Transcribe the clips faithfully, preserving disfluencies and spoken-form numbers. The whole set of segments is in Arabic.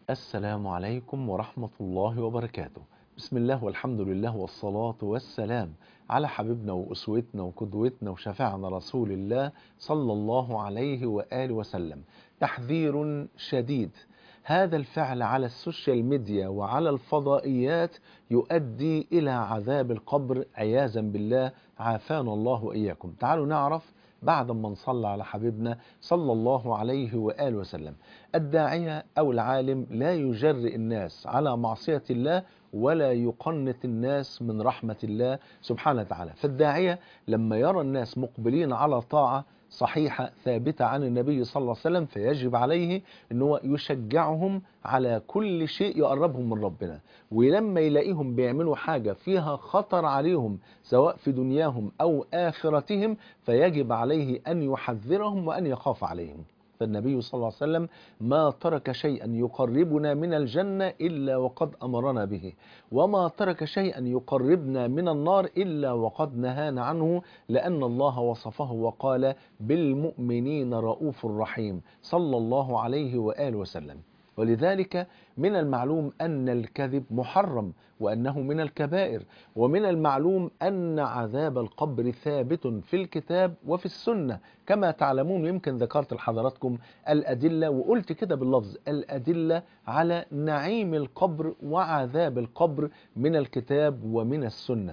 السلام عليكم ورحمة الله وبركاته. بسم الله والحمد لله والصلاة والسلام على حبيبنا وأسوتنا وقدوتنا وشفيعنا رسول الله صلى الله عليه وآله وسلم. تحذير شديد: هذا الفعل على السوشيال ميديا وعلى الفضائيات يؤدي إلى عذاب القبر عياذا بالله، عافانا الله وإياكم. تعالوا نعرف بعد ما نصلى على حبيبنا صلى الله عليه وآله وسلم. الداعية أو العالم لا يجرئ الناس على معصية الله ولا يقنط الناس من رحمة الله سبحانه وتعالى. فالداعية لما يرى الناس مقبلين على طاعة صحيحة ثابتة عن النبي صلى الله عليه وسلم فيجب عليه أنه يشجعهم على كل شيء يقربهم من ربنا، ولما يلاقيهم بيعملوا حاجة فيها خطر عليهم سواء في دنياهم أو آخرتهم فيجب عليه أن يحذرهم وأن يخاف عليهم. فالنبي صلى الله عليه وسلم ما ترك شيئا يقربنا من الجنة إلا وقد أمرنا به، وما ترك شيئا يقربنا من النار إلا وقد نهانا عنه، لأن الله وصفه وقال بالمؤمنين رؤوف رحيم صلى الله عليه وآله وسلم. ولذلك من المعلوم أن الكذب محرم وأنه من الكبائر، ومن المعلوم أن عذاب القبر ثابت في الكتاب وفي السنة كما تعلمون. يمكن ذكرت لحضراتكم الأدلة وقلت كده باللفظ: الأدلة على نعيم القبر وعذاب القبر من الكتاب ومن السنة.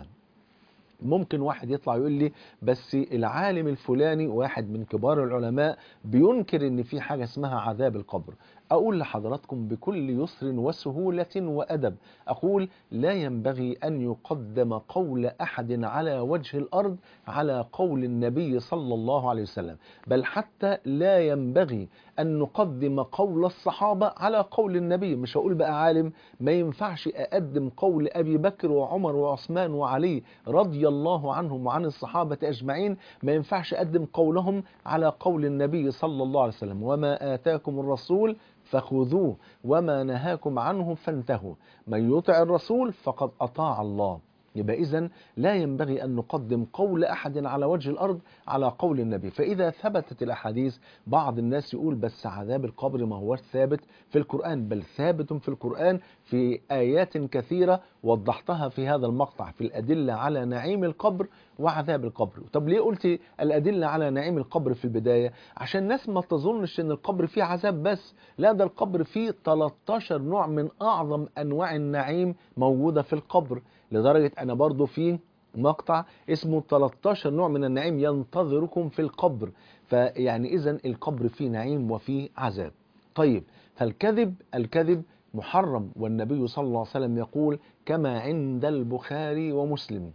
ممكن واحد يطلع يقول لي بس العالم الفلاني واحد من كبار العلماء بينكر ان في حاجة اسمها عذاب القبر. اقول لحضراتكم بكل يسر وسهولة وادب، اقول لا ينبغي ان يقدم قول احد على وجه الارض على قول النبي صلى الله عليه وسلم، بل حتى لا ينبغي ان نقدم قول الصحابة على قول النبي. مش هقول بقى عالم ما ينفعش اقدم قول ابي بكر وعمر وعثمان وعلي رضي الله عنهم وعن الصحابة أجمعين، ما ينفعش أقدم قولهم على قول النبي صلى الله عليه وسلم: وما آتاكم الرسول فخذوه وما نهاكم عنه فانتهوا، من يطع الرسول فقد أطاع الله. يبقى إذن لا ينبغي أن نقدم قول أحد على وجه الأرض على قول النبي. فإذا ثبتت الأحاديث بعض الناس يقول بس عذاب القبر ما هو ثابت في القرآن، بل ثابت في القرآن في آيات كثيرة وضحتها في هذا المقطع في الأدلة على نعيم القبر وعذاب القبر. طب ليه قلت الأدلة على نعيم القبر في البداية؟ عشان الناس ما تظنش أن القبر فيه عذاب بس، لا، ده القبر فيه ثلاثة عشر نوع من أعظم أنواع النعيم موجودة في القبر. لدرجة أنا برضو في مقطع اسمه ثلاثة عشر نوع من النعيم ينتظركم في القبر. فيعني إذن القبر فيه نعيم وفيه عذاب. طيب، فالكذب الكذب محرم، والنبي صلى الله عليه وسلم يقول كما عند البخاري ومسلم: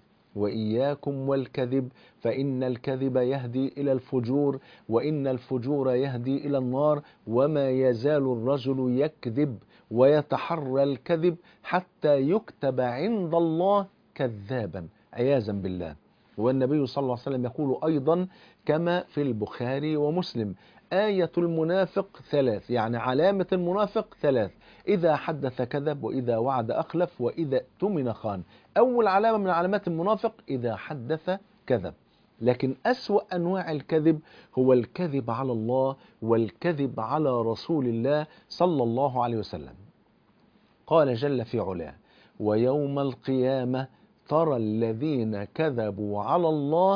وإياكم والكذب فإن الكذب يهدي إلى الفجور وإن الفجور يهدي إلى النار وما يزال الرجل يكذب ويتحرى الكذب حتى يكتب عند الله كذابا عياذا بالله. والنبي صلى الله عليه وسلم يقول أيضا كما في البخاري ومسلم: آية المنافق ثلاث، يعني علامة المنافق ثلاث: إذا حدث كذب وإذا وعد أخلف وإذا اؤتمن خان. أول علامة من علامات المنافق إذا حدث كذب. لكن أسوأ أنواع الكذب هو الكذب على الله والكذب على رسول الله صلى الله عليه وسلم. قال جل في علاه: ويوم القيامة ترى الذين كذبوا على الله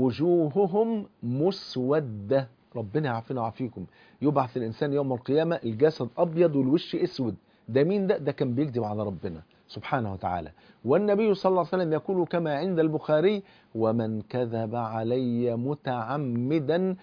وجوههم مسودة. ربنا يعافينا ويعافيكم. يبعث الإنسان يوم القيامة الجسد أبيض والوش أسود. ده مين ده؟ ده كان بيكذب على ربنا سبحانه وتعالى. والنبي صلى الله عليه وسلم يقول كما عند البخاري: ومن كذب علي متعمدا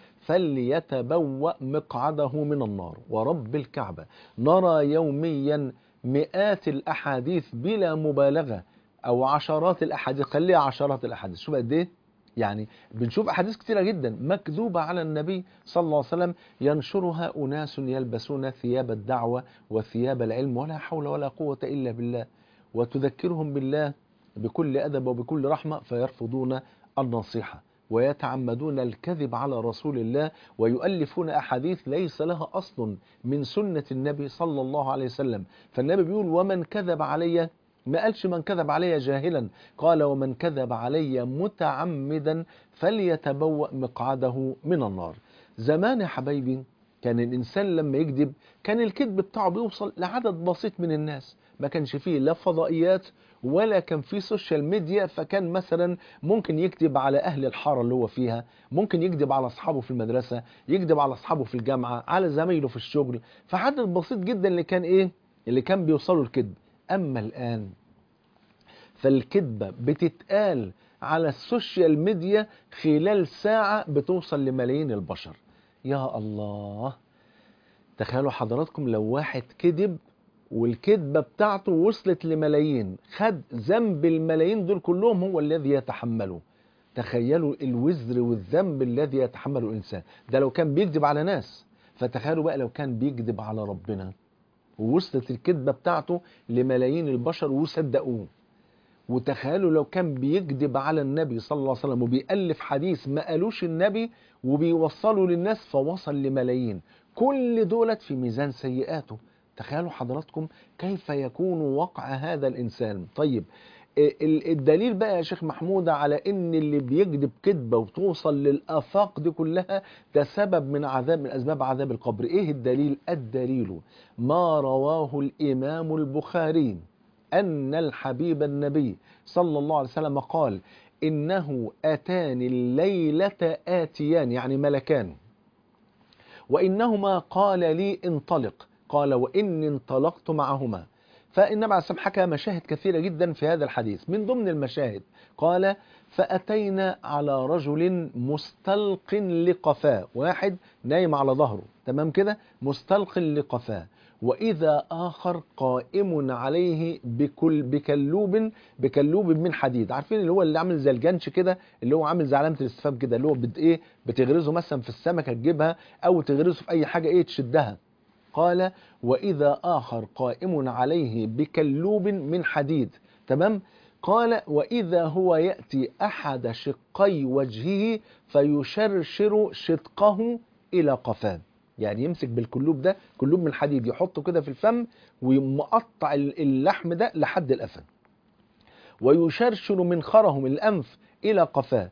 فليتبوأ مقعده من النار. ورب الكعبة نرى يوميا مئات الأحاديث بلا مبالغة أو عشرات الأحاديث، خليها عشرات الأحاديث، شوف قد إيه، يعني بنشوف أحاديث كتيرة جدا مكذوبة على النبي صلى الله عليه وسلم ينشرها أناس يلبسون ثياب الدعوة وثياب العلم ولا حول ولا قوة إلا بالله، وتذكرهم بالله بكل أدب وبكل رحمة فيرفضون النصيحة ويتعمدون الكذب على رسول الله ويؤلفون أحاديث ليس لها أصل من سنة النبي صلى الله عليه وسلم. فالنبي بيقول: ومن كذب علي، ما قالش من كذب علي جاهلا، قال: ومن كذب علي متعمدا فليتبوأ مقعده من النار. زمان يا حبايبي كان الإنسان لما يكذب كان الكذب بتاعه بيوصل لعدد بسيط من الناس، ما كانش فيه لا فضائيات ولا كان فيه سوشيال ميديا، فكان مثلا ممكن يكذب على أهل الحارة اللي هو فيها، ممكن يكذب على أصحابه في المدرسة، يكذب على أصحابه في الجامعة، على زمايله في الشغل، فعدد بسيط جدا اللي كان إيه اللي كان بيوصلوا الكذب. أما الآن فالكذبة بتتقال على السوشيال ميديا خلال ساعة بتوصل لملايين البشر. يا الله، تخيلوا حضراتكم لو واحد كذب والكذبة بتاعته وصلت لملايين، خد ذنب الملايين دول كلهم هو الذي يتحمله. تخيلوا الوزر والذنب الذي يتحمله الإنسان ده لو كان بيكذب على ناس، فتخيلوا بقى لو كان بيكذب على ربنا ووصلت الكذبة بتاعته لملايين البشر وصدقوه. وتخيلوا لو كان بيكذب على النبي صلى الله عليه وسلم وبيألف حديث ما قالوش النبي وبيوصله للناس فوصل لملايين، كل دولت في ميزان سيئاته. تخيلوا حضراتكم كيف يكون وقع هذا الإنسان. طيب الدليل بقى يا شيخ محمود على ان اللي بيكذب كذبه وتوصل للآفاق دي كلها ده سبب من عذاب من اسباب عذاب القبر. ايه الدليل؟ الدليل ما رواه الامام البخاري ان الحبيب النبي صلى الله عليه وسلم قال انه اتاني الليله اتيان، يعني ملكان، وانهما قال لي انطلق، قال واني انطلقت معهما. فالنبي عليه الصلاة والسلام حكى مشاهد كثيرة جدا في هذا الحديث. من ضمن المشاهد قال فأتينا على رجل مستلق لقفاه، واحد نايم على ظهره تمام كده مستلق لقفاه، وإذا آخر قائم عليه بكل بكلوب بكلوب من حديد. عارفين اللي هو اللي عامل زي الجنش كده، اللي هو عامل زي علامة الاستفهام كده، اللي هو بت ايه بتغرزه مثلا في السمكة تجيبها أو تغرزه في أي حاجة ايه تشدها. قال وإذا آخر قائم عليه بكلوب من حديد، تمام. قال وإذا هو يأتي أحد شقي وجهه فيشرشر شدقه إلى قفاه، يعني يمسك بالكلوب ده، كلوب من حديد يحطه كده في الفم ويمقطع اللحم ده لحد القفا، ويشرشر منخره من الأنف إلى قفاه،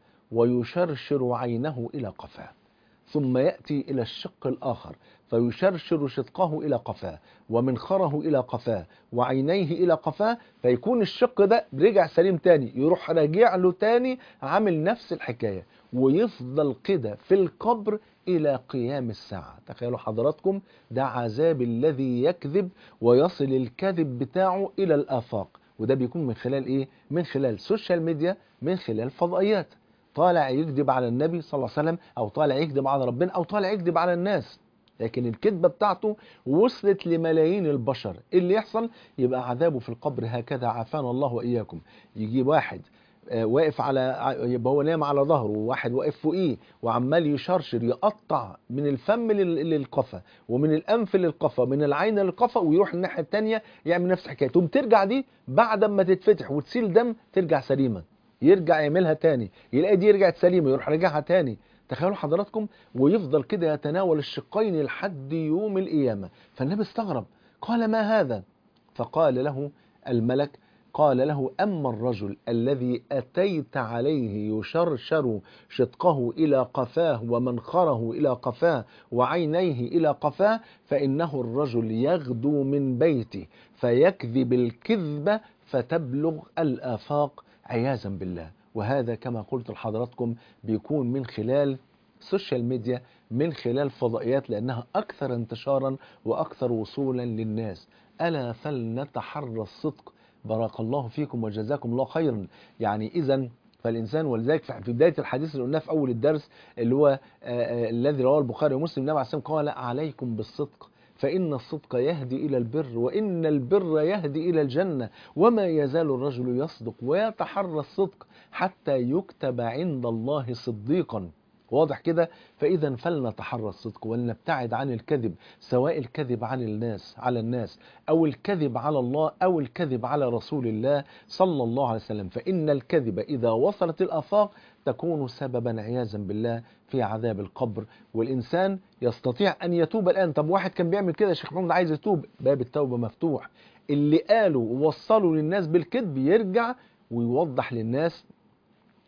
ويشرشر عينه إلى قفاه، ثم يأتي إلى الشق الآخر فيشرشر شدقه إلى قفاه ومنخره إلى قفاه وعينيه إلى قفاه، فيكون الشق ده رجع سليم تاني، يروح راجع له تاني عامل نفس الحكاية، ويفضل كده في القبر إلى قيام الساعة. تخيلوا حضراتكم ده عذاب الذي يكذب ويصل الكذب بتاعه إلى الآفاق، وده بيكون من خلال إيه؟ من خلال سوشيال ميديا، من خلال فضائيات. طالع يكذب على النبي صلى الله عليه وسلم أو طالع يكذب على ربنا أو طالع يكذب على الناس، لكن الكذبة بتاعته وصلت لملايين البشر. اللي يحصل يبقى عذابه في القبر هكذا، عافانا الله وإياكم. يجي واحد واقف على يبقى هو نايم على ظهره وواحد واقف فوقيه وعمال يشرشر يقطع من الفم للقفا ومن الانف للقفا من العين للقفا، ويروح الناحيه الثانيه يعمل نفس الحكايه، تقوم ترجع دي بعد ما تتفتح وتسيل دم ترجع سليمه، يرجع يعملها تاني يلاقي دي رجعت سليمه يروح راجعها تاني. تخيلوا حضراتكم، ويفضل كده يتناول الشقين لحد يوم القيامه. فالنبي استغرب قال ما هذا؟ فقال له الملك قال له أما الرجل الذي أتيت عليه يشرشر شدقه إلى قفاه ومنخره إلى قفاه وعينيه إلى قفاه فإنه الرجل يغدو من بيته فيكذب الكذبة فتبلغ الآفاق عياذا بالله. وهذا كما قلت لحضراتكم بيكون من خلال السوشيال ميديا، من خلال فضائيات، لأنها أكثر انتشارا وأكثر وصولا للناس. ألا فلنتحرى الصدق. بارك الله فيكم وجزاكم الله خيرا. يعني إذن فالإنسان، ولذلك في بداية الحديث اللي قلناه في أول الدرس اللي هو آآ آآ الذي رواه البخاري ومسلم، النبي عليه الصلاة والسلام قال عليكم بالصدق فإن الصدق يهدي إلى البر وإن البر يهدي إلى الجنة وما يزال الرجل يصدق ويتحرى الصدق حتى يكتب عند الله صديقا. واضح كده؟ فإذا فلنتحرى الصدق ولنبتعد عن الكذب، سواء الكذب عن الناس على الناس أو الكذب على الله أو الكذب على رسول الله صلى الله عليه وسلم. فإن الكذب إذا وصلت الآفاق تكون سببا عياذا بالله في عذاب القبر، والإنسان يستطيع أن يتوب الآن. طب واحد كان بيعمل كده يا شيخ محمد عايز يتوب، باب التوبة مفتوح. اللي قالوا ووصلوا للناس بالكذب يرجع ويوضح للناس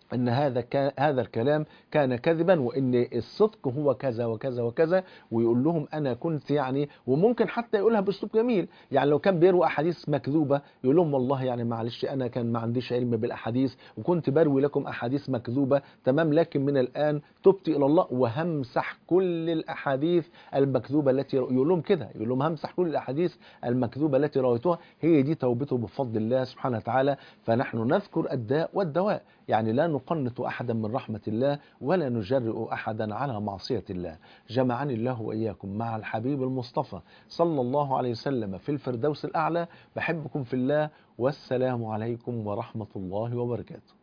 ان هذا كان هذا الكلام كان كذبا، وان الصدق هو كذا وكذا وكذا، ويقول لهم انا كنت يعني، وممكن حتى يقولها باسلوب جميل. يعني لو كان بيروي احاديث مكذوبه يقول لهم والله يعني معلش انا كان ما عنديش علم بالاحاديث وكنت بروي لكم احاديث مكذوبه، تمام، لكن من الان تبت الى الله وهمسح كل الاحاديث المكذوبه التي، يقول لهم كده، يقول لهم همسح كل الاحاديث المكذوبه التي رويتوها. هي دي توبته بفضل الله سبحانه وتعالى. فنحن نذكر الداء والدواء، يعني لا نقنط أحدا من رحمة الله ولا نجرئ أحدا على معصية الله. جمعني الله وإياكم مع الحبيب المصطفى صلى الله عليه وسلم في الفردوس الأعلى. بحبكم في الله، والسلام عليكم ورحمة الله وبركاته.